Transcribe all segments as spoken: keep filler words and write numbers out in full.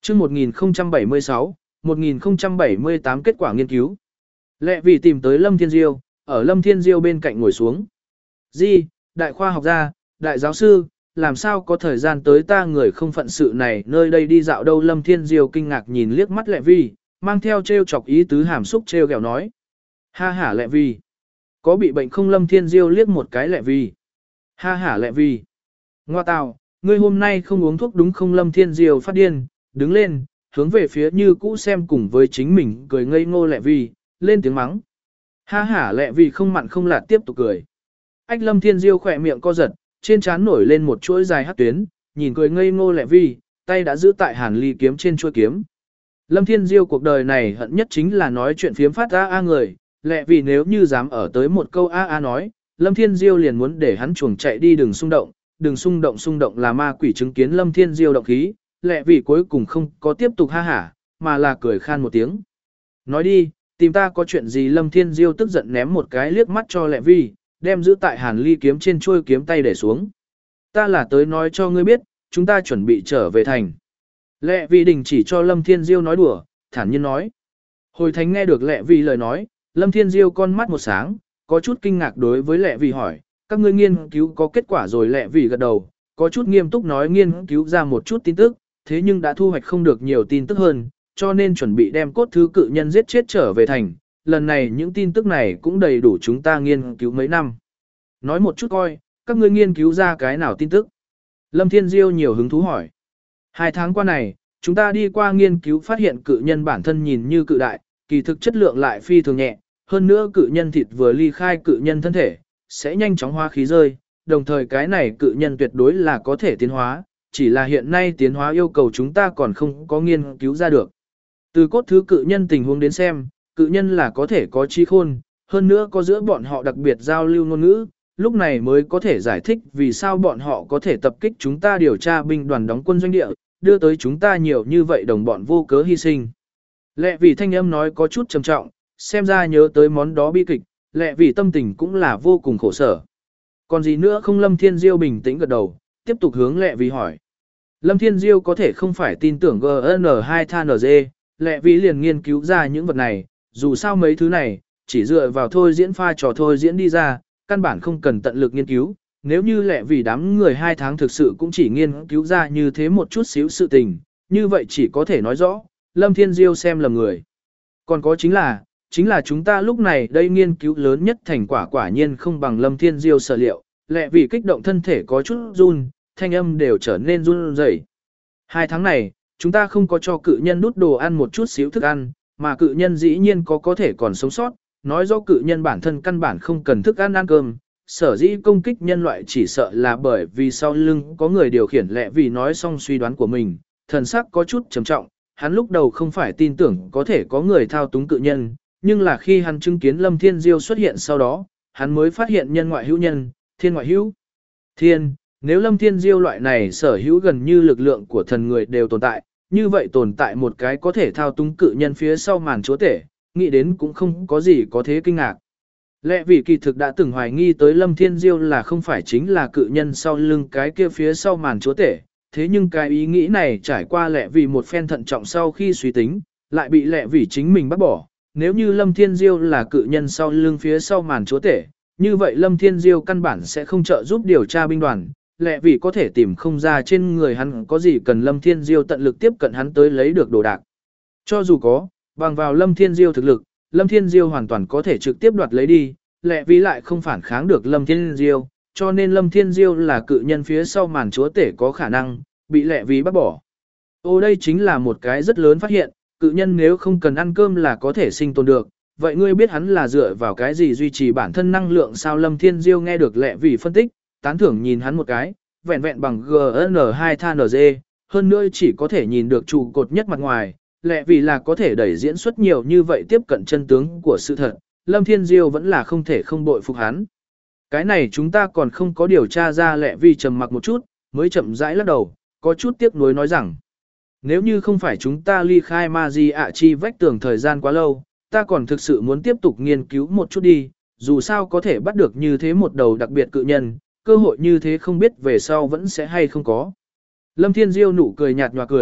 Chương một nghìn không trăm bảy mươi sáu, một nghìn không trăm bảy mươi tám kết quả nghiên cứu. Lệ vì tìm tới Lâm Thiên Diêu, ở Lâm Thiên Diêu bên cạnh ngồi xuống. Di, đại khoa học gia, đại giáo sư, làm sao có thời gian tới ta người không phận sự này nơi đây đi dạo đâu. Lâm Thiên Diêu kinh ngạc nhìn liếc mắt Lệ Vi, mang theo trêu chọc ý tứ hàm xúc trêu ghẹo nói. Ha hả Lệ Vi, có bị bệnh không? Lâm Thiên Diêu liếc một cái Lệ Vi. Ha hả Lệ Vi, ngoa tào, ngươi hôm nay không uống thuốc đúng không? Lâm Thiên Diêu phát điên, đứng lên, hướng về phía như cũ xem cùng với chính mình cười ngây ngô Lệ Vi, lên tiếng mắng. Ha hả Lệ Vi không mặn không lạt tiếp tục cười. Ách Lâm Thiên Diêu khỏe miệng co giật, trên trán nổi lên một chuỗi dài hắc tuyến, nhìn cười ngây ngô Lệ Vi, tay đã giữ tại hàn ly kiếm trên chuôi kiếm. Lâm Thiên Diêu cuộc đời này hận nhất chính là nói chuyện phiếm phát a a người, Lệ Vi nếu như dám ở tới một câu a a nói, Lâm Thiên Diêu liền muốn để hắn chuồng chạy đi đừng xung động, đừng xung động xung động là ma quỷ chứng kiến Lâm Thiên Diêu động khí, Lệ Vi cuối cùng không có tiếp tục ha hả, mà là cười khan một tiếng. Nói đi, tìm ta có chuyện gì? Lâm Thiên Diêu tức giận ném một cái liếc mắt cho Lệ Vi, đem giữ tại hàn ly kiếm trên chuôi kiếm tay để xuống. Ta là tới nói cho ngươi biết, chúng ta chuẩn bị trở về thành. Lệ Vi đình chỉ cho Lâm Thiên Diêu nói đùa, thản nhiên nói. Hồi thánh nghe được Lệ Vi lời nói, Lâm Thiên Diêu con mắt một sáng, có chút kinh ngạc đối với Lệ Vi hỏi, các ngươi nghiên cứu có kết quả rồi? Lệ Vi gật đầu, có chút nghiêm túc nói nghiên cứu ra một chút tin tức, thế nhưng đã thu hoạch không được nhiều tin tức hơn, cho nên chuẩn bị đem cốt thứ cự nhân giết chết trở về thành. Lần này những tin tức này cũng đầy đủ chúng ta nghiên cứu mấy năm. Nói một chút coi, các ngươi nghiên cứu ra cái nào tin tức? Lâm Thiên Diêu nhiều hứng thú hỏi. Hai tháng qua này, chúng ta đi qua nghiên cứu phát hiện cự nhân bản thân nhìn như cự đại, kỳ thực chất lượng lại phi thường nhẹ, hơn nữa cự nhân thịt vừa ly khai cự nhân thân thể, sẽ nhanh chóng hóa khí rơi, đồng thời cái này cự nhân tuyệt đối là có thể tiến hóa, chỉ là hiện nay tiến hóa yêu cầu chúng ta còn không có nghiên cứu ra được. Từ cốt thứ cự nhân tình huống đến xem, cự nhân là có thể có trí khôn, hơn nữa có giữa bọn họ đặc biệt giao lưu ngôn ngữ, lúc này mới có thể giải thích vì sao bọn họ có thể tập kích chúng ta điều tra binh đoàn đóng quân doanh địa, đưa tới chúng ta nhiều như vậy đồng bọn vô cớ hy sinh. Lệ vì thanh âm nói có chút trầm trọng, xem ra nhớ tới món đó bi kịch, Lệ vì tâm tình cũng là vô cùng khổ sở. Còn gì nữa không? Lâm Thiên Diêu bình tĩnh gật đầu, tiếp tục hướng Lệ vì hỏi. Lâm Thiên Diêu có thể không phải tin tưởng giê en hai than en giê, Lệ vì liền nghiên cứu ra những vật này, dù sao mấy thứ này, chỉ dựa vào thôi diễn pha trò thôi diễn đi ra, căn bản không cần tận lực nghiên cứu, nếu như Lệ vì đám người hai tháng thực sự cũng chỉ nghiên cứu ra như thế một chút xíu sự tình, như vậy chỉ có thể nói rõ, Lâm Thiên Diêu xem lầm người. Còn có chính là, chính là chúng ta lúc này đây nghiên cứu lớn nhất thành quả quả nhiên không bằng Lâm Thiên Diêu sở liệu, Lệ vì kích động thân thể có chút run, thanh âm đều trở nên run rẩy. Hai tháng này, chúng ta không có cho cự nhân đút đồ ăn một chút xíu thức ăn, mà cự nhân dĩ nhiên có có thể còn sống sót, nói do cự nhân bản thân căn bản không cần thức ăn ăn cơm, sở dĩ công kích nhân loại chỉ sợ là bởi vì sau lưng có người điều khiển. Lệ vì nói xong suy đoán của mình, thần sắc có chút trầm trọng, hắn lúc đầu không phải tin tưởng có thể có người thao túng cự nhân, nhưng là khi hắn chứng kiến Lâm Thiên Diêu xuất hiện sau đó, hắn mới phát hiện nhân ngoại hữu nhân, thiên ngoại hữu thiên, nếu Lâm Thiên Diêu loại này sở hữu gần như lực lượng của thần người đều tồn tại, như vậy tồn tại một cái có thể thao túng cự nhân phía sau màn chúa tể, nghĩ đến cũng không có gì có thế kinh ngạc. Lệ vì kỳ thực đã từng hoài nghi tới Lâm Thiên Diêu là không phải chính là cự nhân sau lưng cái kia phía sau màn chúa tể, thế nhưng cái ý nghĩ này trải qua Lệ vì một phen thận trọng sau khi suy tính, lại bị Lệ vì chính mình bác bỏ. Nếu như Lâm Thiên Diêu là cự nhân sau lưng phía sau màn chúa tể, như vậy Lâm Thiên Diêu căn bản sẽ không trợ giúp điều tra binh đoàn, Lệ vì có thể tìm không ra trên người hắn có gì cần Lâm Thiên Diêu tận lực tiếp cận hắn tới lấy được đồ đạc. Cho dù có, bằng vào Lâm Thiên Diêu thực lực, Lâm Thiên Diêu hoàn toàn có thể trực tiếp đoạt lấy đi, Lệ vì lại không phản kháng được Lâm Thiên Diêu, cho nên Lâm Thiên Diêu là cự nhân phía sau màn chúa tể có khả năng bị Lệ vì bắt bỏ. Ô đây chính là một cái rất lớn phát hiện, cự nhân nếu không cần ăn cơm là có thể sinh tồn được, vậy ngươi biết hắn là dựa vào cái gì duy trì bản thân năng lượng sao? Lâm Thiên Diêu nghe được Lệ vì phân tích, tán thưởng nhìn hắn một cái, vẹn vẹn bằng giê en hai than en giê, hơn nữa chỉ có thể nhìn được trụ cột nhất mặt ngoài, Lệ vì là có thể đẩy diễn xuất nhiều như vậy tiếp cận chân tướng của sự thật, Lâm Thiên Diêu vẫn là không thể không bội phục hắn. Cái này chúng ta còn không có điều tra ra. Lệ vì trầm mặc một chút, mới chậm rãi lắc đầu, có chút tiếc nuối nói rằng, nếu như không phải chúng ta ly khai ma di ạ chi vách tường thời gian quá lâu, ta còn thực sự muốn tiếp tục nghiên cứu một chút đi, dù sao có thể bắt được như thế một đầu đặc biệt cự nhân, cơ hội như thế không biết về sau vẫn sẽ hay không có. Lâm Thiên Diêu nụ cười nhạt nhòa cười,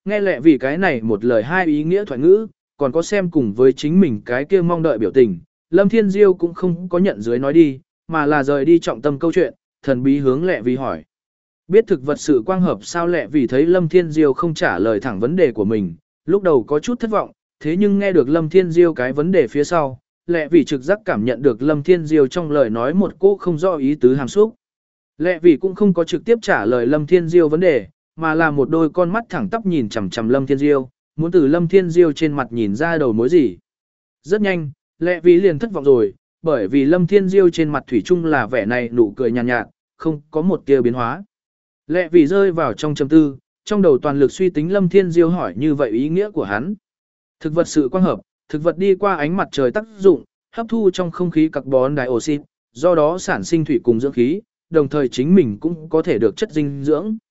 Nghe lẹ vì cái này một lời hai ý nghĩa thoại ngữ, còn có xem cùng với chính mình cái kia mong đợi biểu tình, Lâm Thiên Diêu cũng không có nhận dưới nói đi, mà là rời đi trọng tâm câu chuyện, thần bí hướng lẹ vì hỏi. Biết thực vật sự quang hợp sao lẹ vì thấy Lâm Thiên Diêu không trả lời thẳng vấn đề của mình, lúc đầu có chút thất vọng, thế nhưng nghe được Lâm Thiên Diêu cái vấn đề phía sau, lẹ vì trực giác cảm nhận được Lâm Thiên Diêu trong lời nói một cô không rõ ý tứ hàm xúc. Lẹ vì cũng không có trực tiếp trả lời Lâm Thiên Diêu vấn đề, mà là một đôi con mắt thẳng tắp nhìn chằm chằm Lâm Thiên Diêu, muốn từ Lâm Thiên Diêu trên mặt nhìn ra đầu mối gì. Rất nhanh, lẹ vì liền thất vọng rồi, bởi vì Lâm Thiên Diêu trên mặt thủy chung là vẻ này nụ cười nhàn nhạt, nhạt, không có một tia biến hóa. Lẹ vì rơi vào trong trầm tư, trong đầu toàn lực suy tính Lâm Thiên Diêu hỏi như vậy ý nghĩa của hắn. Thực vật sự quang hợp, thực vật đi qua ánh mặt trời tác dụng, hấp thu trong không khí carbon dioxide, do đó sản sinh thủy cùng dưỡng khí, đồng thời chính mình cũng có thể được chất dinh dưỡng.